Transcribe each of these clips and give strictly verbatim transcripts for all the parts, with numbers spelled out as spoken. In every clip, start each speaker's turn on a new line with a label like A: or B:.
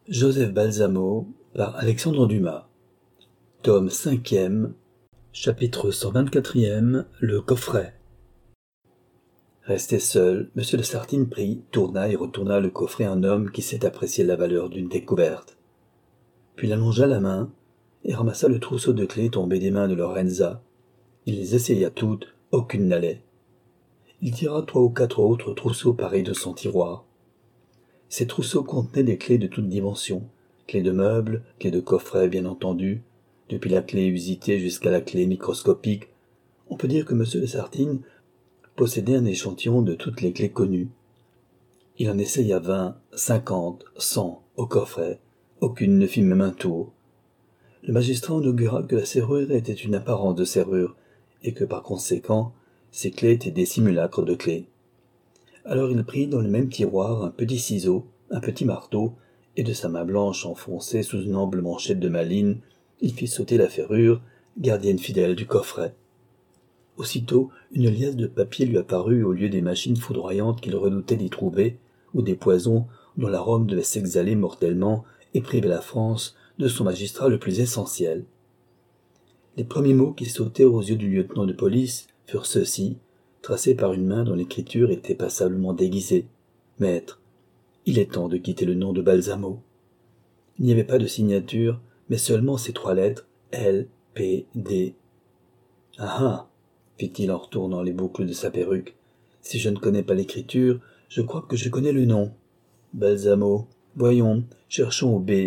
A: Joseph Balsamo par Alexandre Dumas. Tome cinquième, chapitre cent vingt-quatrième, le coffret. Resté seul, M. de Sartine prit, tourna et retourna le coffret à un homme qui sait apprécier la valeur d'une découverte. Puis il allongea la main et ramassa le trousseau de clés tombé des mains de Lorenza. Il les essaya toutes, aucune n'allait. Il tira trois ou quatre autres trousseaux pareils de son tiroir. Ces trousseaux contenaient des clés de toutes dimensions, clés de meubles, clés de coffrets bien entendu, depuis la clé usitée jusqu'à la clé microscopique. On peut dire que M. de Sartine possédait un échantillon de toutes les clés connues. Il en essaya vingt, cinquante, cent au coffret. Aucune ne fit même un tour. Le magistrat en augura que la serrure était une apparence de serrure, et que par conséquent, ces clés étaient des simulacres de clés. Alors il prit dans le même tiroir un petit ciseau, un petit marteau, et de sa main blanche enfoncée sous une ample manchette de malines, il fit sauter la ferrure, gardienne fidèle du coffret. Aussitôt, une liasse de papier lui apparut au lieu des machines foudroyantes qu'il redoutait d'y trouver, ou des poisons dont l'arôme devait s'exhaler mortellement et priver la France de son magistrat le plus essentiel. Les premiers mots qui sautèrent aux yeux du lieutenant de police furent ceux-ci, tracés par une main dont l'écriture était passablement déguisée. « Maître, il est temps de quitter le nom de Balsamo. » Il n'y avait pas de signature, mais seulement ces trois lettres, L, P, D. « Ah ah !» fit-il en retournant les boucles de sa perruque. « Si je ne connais pas l'écriture, je crois que je connais le nom. Balsamo. Voyons, cherchons au B. »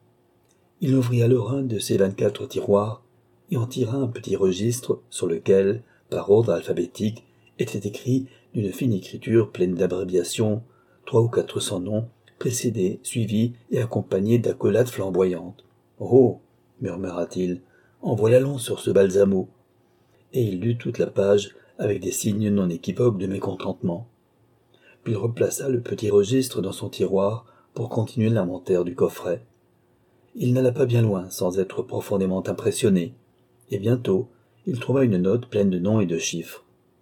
A: Il ouvrit alors un de ses vingt-quatre tiroirs et en tira un petit registre sur lequel, par ordre alphabétique, était écrit d'une fine écriture pleine d'abréviations, trois ou quatre cents noms, précédés, suivis et accompagnés d'accolades flamboyantes. « Oh !» murmura-t-il, « en voilà long sur ce Balsamo !» Et il lut toute la page avec des signes non équivoques de mécontentement. Puis il replaça le petit registre dans son tiroir pour continuer l'inventaire du coffret. Il n'alla pas bien loin sans être profondément impressionné, et bientôt il trouva une note pleine de noms et de chiffres.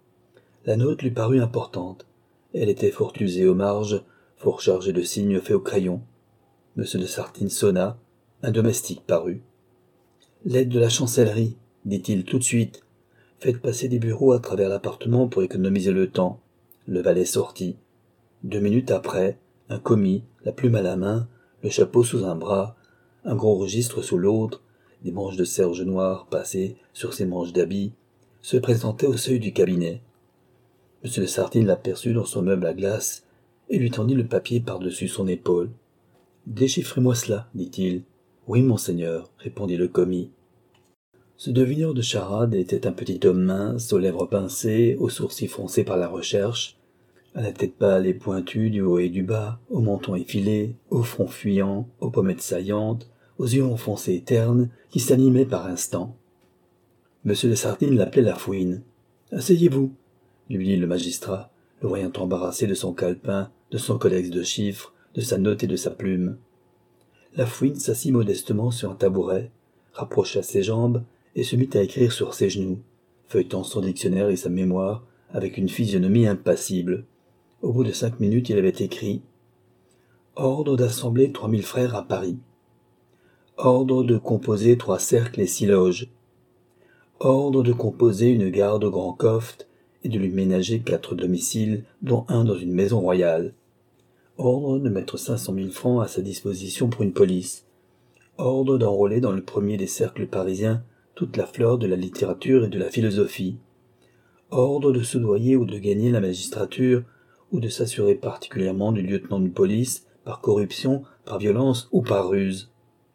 A: La note lui parut importante. Elle était fort usée aux marges, fort chargée de signes faits au crayon. M. de Sartine sonna. Un domestique parut. « L'aide de la chancellerie, dit-il tout de suite. Faites passer des bureaux à travers l'appartement pour économiser le temps. » Le valet sortit. Deux minutes après, un commis, la plume à la main, le chapeau sous un bras, un gros registre sous l'autre, des manches de serge noires passées sur ses manches d'habits, se présentait au seuil du cabinet. M. de Sartine l'aperçut dans son meuble à glace et lui tendit le papier par-dessus son épaule. « Déchiffrez-moi cela, dit-il. »« Oui, monseigneur, » répondit le commis. Ce devineur de charade était un petit homme mince, aux lèvres pincées, aux sourcils froncés par la recherche, à la tête pâle et pointue du haut et du bas, au menton effilé, au front fuyant, aux pommettes saillantes, aux yeux enfoncés et ternes, qui s'animaient par instants. M. de Sartine l'appelait la fouine. « Asseyez-vous, » lui dit le magistrat, le voyant embarrassé de son calepin, de son codex de chiffres, de sa note et de sa plume. La fouine s'assit modestement sur un tabouret, rapprocha ses jambes et se mit à écrire sur ses genoux, feuilletant son dictionnaire et sa mémoire avec une physionomie impassible. Au bout de cinq minutes, il avait écrit « Ordre d'assembler trois mille frères à Paris. Ordre de composer trois cercles et six loges. Ordre de composer une garde au Grand Coft et de lui ménager quatre domiciles, dont un dans une maison royale. Ordre de mettre cinq cent mille francs à sa disposition pour une police. Ordre d'enrôler dans le premier des cercles parisiens toute la flore de la littérature et de la philosophie. Ordre de soudoyer ou de gagner la magistrature, ou de s'assurer particulièrement du lieutenant de police, par corruption, par violence ou par ruse. »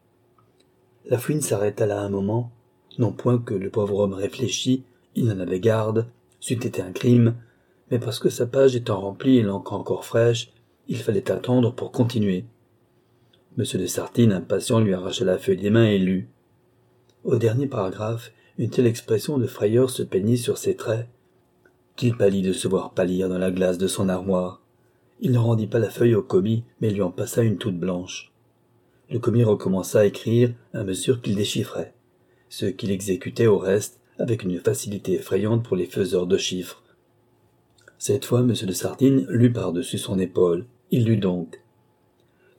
A: La fouine s'arrêta là un moment, non point que le pauvre homme réfléchît, il en avait garde, c'eût été un crime, mais parce que sa page étant remplie et l'encre encore fraîche, il fallait attendre pour continuer. M. de Sartine, impatient, lui arracha la feuille des mains et lut. Au dernier paragraphe, une telle expression de frayeur se peignit sur ses traits, qu'il pâlit de se voir pâlir dans la glace de son armoire. Il ne rendit pas la feuille au commis, mais lui en passa une toute blanche. Le commis recommença à écrire à mesure qu'il déchiffrait, ce qu'il exécutait au reste avec une facilité effrayante pour les faiseurs de chiffres. Cette fois, M. de Sartine lut par-dessus son épaule. Il lut donc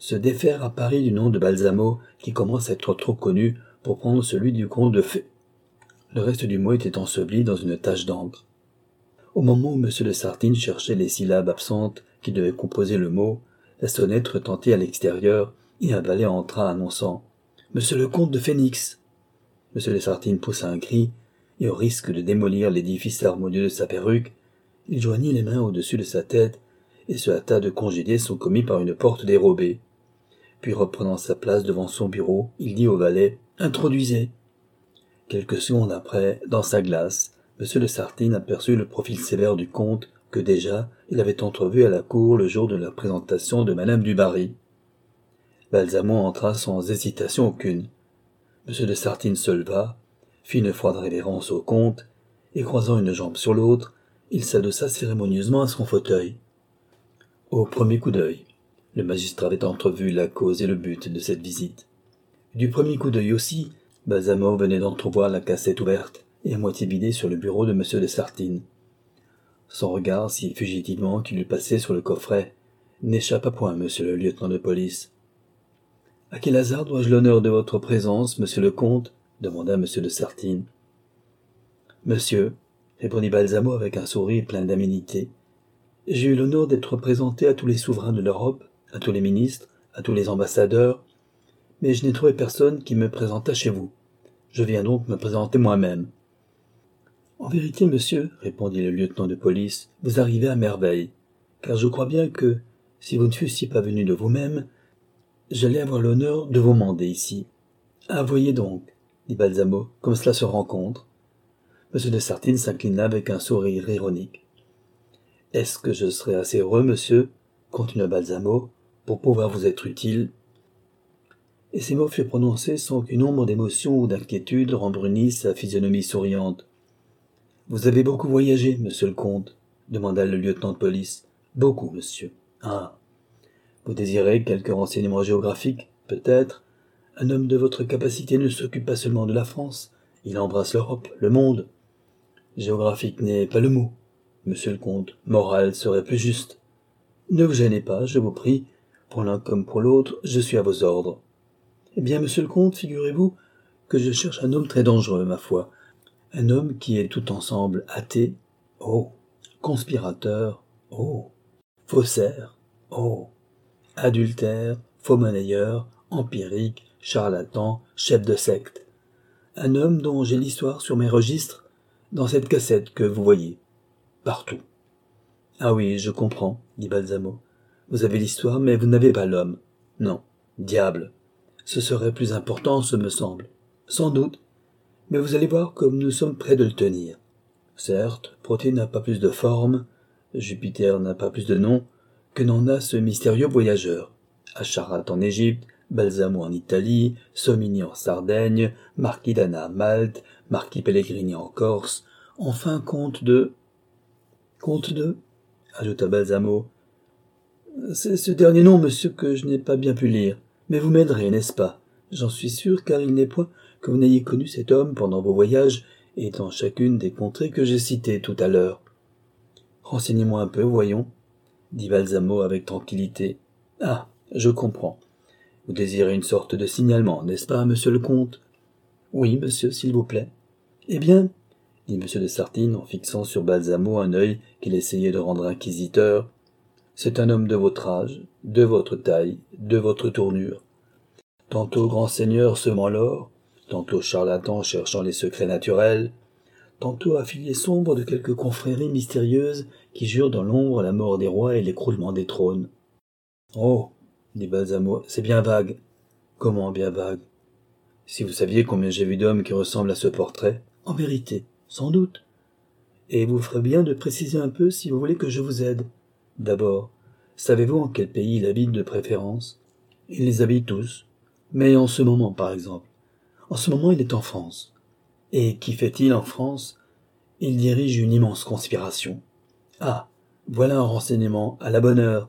A: se défaire à Paris du nom de Balsamo, qui commence à être trop connu pour prendre celui du comte de Fé. Le reste du mot était enseveli dans une tache d'encre. Au moment où M. de Sartine cherchait les syllabes absentes qui devaient composer le mot, la sonnette retentit à l'extérieur et un valet entra annonçant « Monsieur le comte de Phénix !» M. de Sartine poussa un cri, et au risque de démolir l'édifice harmonieux de sa perruque, il joignit les mains au-dessus de sa tête et se hâta de congédier son commis par une porte dérobée. Puis reprenant sa place devant son bureau, il dit au valet « Introduisez !» Quelques secondes après, dans sa glace, M. de Sartine aperçut le profil sévère du comte que déjà il avait entrevu à la cour le jour de la présentation de Madame du Barry. Balsamo entra sans hésitation aucune. M. de Sartine se leva, fit une froide révérence au comte, et croisant une jambe sur l'autre, il s'adossa cérémonieusement à son fauteuil. Au premier coup d'œil, le magistrat avait entrevu la cause et le but de cette visite. Du premier coup d'œil aussi, Balsamo venait d'entrevoir la cassette ouverte et à moitié vidée sur le bureau de M. de Sartine. Son regard, si fugitivement qu'il eût passé sur le coffret, n'échappa point à monsieur le lieutenant de police. « À quel hasard dois-je l'honneur de votre présence, monsieur le comte ?» demanda M. de Sartine. « Monsieur, » répondit Balsamo avec un sourire plein d'aménité, « j'ai eu l'honneur d'être présenté à tous les souverains de l'Europe, à tous les ministres, à tous les ambassadeurs, mais je n'ai trouvé personne qui me présentât chez vous. Je viens donc me présenter moi-même. »« En vérité, monsieur, » répondit le lieutenant de police, « vous arrivez à merveille, car je crois bien que, si vous ne fussiez pas venu de vous-même, j'allais avoir l'honneur de vous mander ici. »« Ah, voyez donc, » dit Balsamo, « comme cela se rencontre. » M. de Sartine s'inclina avec un sourire ironique. « Est-ce que je serais assez heureux, monsieur, » continua Balsamo, « pour pouvoir vous être utile ?» Et ces mots furent prononcés sans qu'une ombre d'émotion ou d'inquiétude rembrunisse sa physionomie souriante. « Vous avez beaucoup voyagé, monsieur le comte ?» demanda le lieutenant de police. « Beaucoup, monsieur. »« Ah. Vous désirez quelques renseignements géographiques, peut-être ? Un homme de votre capacité ne s'occupe pas seulement de la France, il embrasse l'Europe, le monde. Géographique n'est pas le mot, monsieur le comte, moral serait plus juste. Ne vous gênez pas, je vous prie, pour l'un comme pour l'autre, je suis à vos ordres. Eh bien, monsieur le comte, figurez-vous que je cherche un homme très dangereux, ma foi, un homme qui est tout ensemble athée, oh, conspirateur, oh, faussaire, oh, adultère, faux monnayeur, empirique, charlatan, chef de secte. Un homme dont j'ai l'histoire sur mes registres, dans cette cassette que vous voyez, partout. Ah oui, je comprends, dit Balsamo. Vous avez l'histoire, mais vous n'avez pas l'homme. Non, diable. Ce serait plus important, ce me semble. Sans doute. Mais vous allez voir comme nous sommes près de le tenir. Certes, Proté n'a pas plus de forme, Jupiter n'a pas plus de nom, que n'en a ce mystérieux voyageur. Acharat en Égypte, Balsamo en Italie, Somini en Sardaigne, Marquis d'Anna à Malte, Marquis Pellegrini en Corse, enfin comte de... Comte de... ajouta Balsamo. C'est ce dernier nom, monsieur, que je n'ai pas bien pu lire. Mais vous m'aiderez, n'est-ce pas? J'en suis sûr, car il n'est point que vous n'ayez connu cet homme pendant vos voyages et dans chacune des contrées que j'ai citées tout à l'heure. Renseignez-moi un peu, voyons, dit Balsamo avec tranquillité. Ah, je comprends. Vous désirez une sorte de signalement, n'est-ce pas, monsieur le comte? Oui, monsieur, s'il vous plaît. Eh bien, dit monsieur de Sartine en fixant sur Balsamo un œil qu'il essayait de rendre inquisiteur, c'est un homme de votre âge, de votre taille, de votre tournure. Tantôt grand seigneur semant l'or, tantôt charlatan cherchant les secrets naturels, tantôt affilié sombre de quelque confrérie mystérieuse qui jure dans l'ombre la mort des rois et l'écroulement des trônes. Oh, dit Balsamo, c'est bien vague. Comment bien vague? Si vous saviez combien j'ai vu d'hommes qui ressemblent à ce portrait, en vérité, sans doute. Et vous ferez bien de préciser un peu si vous voulez que je vous aide. D'abord, savez-vous en quel pays il habite de préférence? Il les habite tous. Mais en ce moment, par exemple. En ce moment, il est en France. Et qu'y fait-il en France? Il dirige une immense conspiration. Ah, voilà un renseignement à la bonne heure.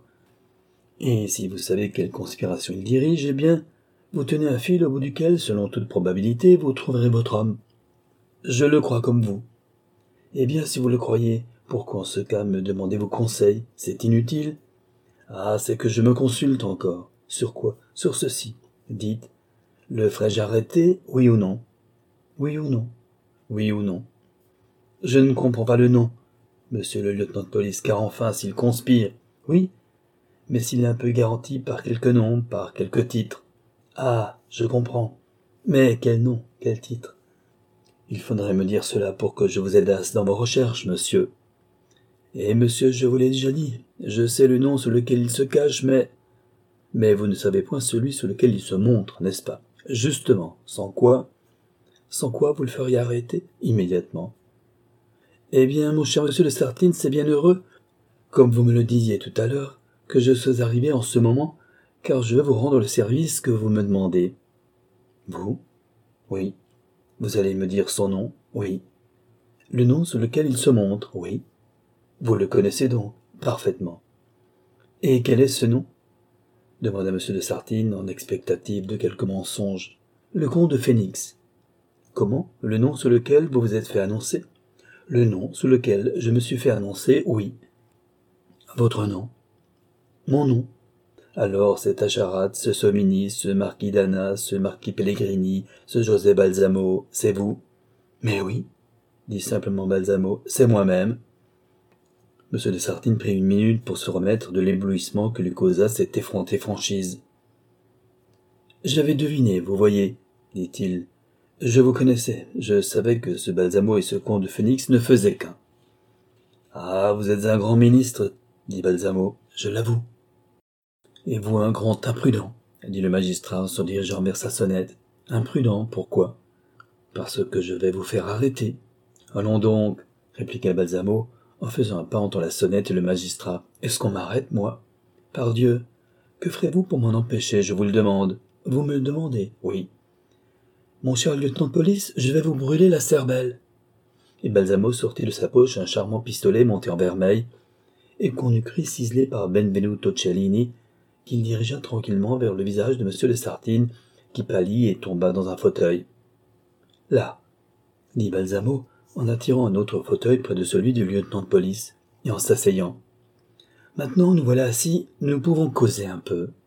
A: Et si vous savez quelle conspiration il dirige, eh bien, vous tenez un fil au bout duquel, selon toute probabilité, vous trouverez votre homme. Je le crois comme vous. Eh bien, si vous le croyez, pourquoi en ce cas me demandez-vous conseil? C'est inutile. Ah, c'est que je me consulte encore. Sur quoi? Sur ceci. Dites. Le ferai-je arrêter, oui ou non? Oui ou non? Oui ou non? Je ne comprends pas le non, monsieur le lieutenant de police, car enfin, s'il conspire, oui, mais s'il est un peu garanti par quelques noms, par quelques titres. Ah, je comprends. Mais quel nom, quel titre? Il faudrait me dire cela pour que je vous aidasse dans vos recherches, monsieur. Eh, monsieur, je vous l'ai déjà dit, je sais le nom sous lequel il se cache, mais... Mais vous ne savez point celui sous lequel il se montre, n'est-ce pas? Justement, sans quoi... Sans quoi vous le feriez arrêter immédiatement. Eh bien, mon cher monsieur de Sartine, c'est bien heureux, comme vous me le disiez tout à l'heure, que je sois arrivé en ce moment, car je vais vous rendre le service que vous me demandez. Vous? Oui. Vous allez me dire son nom? Oui. Le nom sous lequel il se montre? Oui. Vous le connaissez donc? Parfaitement. Et quel est ce nom? Demanda M. de Sartine en expectative de quelque mensonge. Le comte de Phénix. Comment? Le nom sous lequel vous vous êtes fait annoncer? Le nom sous lequel je me suis fait annoncer, oui. Votre nom? Mon nom. Alors cet Acharate, ce Somini, ce marquis d'Anna, ce marquis Pellegrini, ce José Balsamo, c'est vous? Mais oui, dit simplement Balsamo, c'est moi-même. M. de Sartine prit une minute pour se remettre de l'éblouissement que lui causa cette effrontée franchise. J'avais deviné, vous voyez, dit-il. Je vous connaissais, je savais que ce Balsamo et ce comte de Phénix ne faisaient qu'un. Ah, vous êtes un grand ministre, dit Balsamo, je l'avoue. Et vous un grand imprudent, dit le magistrat en se dirigeant vers sa sonnette. Imprudent, pourquoi? Parce que je vais vous faire arrêter. Allons donc, répliqua Balsamo, en faisant un pas entre la sonnette et le magistrat. Est-ce qu'on m'arrête, moi? Pardieu, que ferez-vous pour m'en empêcher, je vous le demande? Vous me le demandez? Oui. Mon cher lieutenant de police, je vais vous brûler la cervelle. Et Balsamo sortit de sa poche un charmant pistolet monté en vermeil, et qu'on eût cru ciselé par Benvenuto Cellini, qu'il dirigea tranquillement vers le visage de M. de Sartine, qui pâlit et tomba dans un fauteuil. Là, dit Balsamo, en attirant un autre fauteuil près de celui du lieutenant de police, et en s'asseyant. Maintenant, nous voilà assis, nous pouvons causer un peu.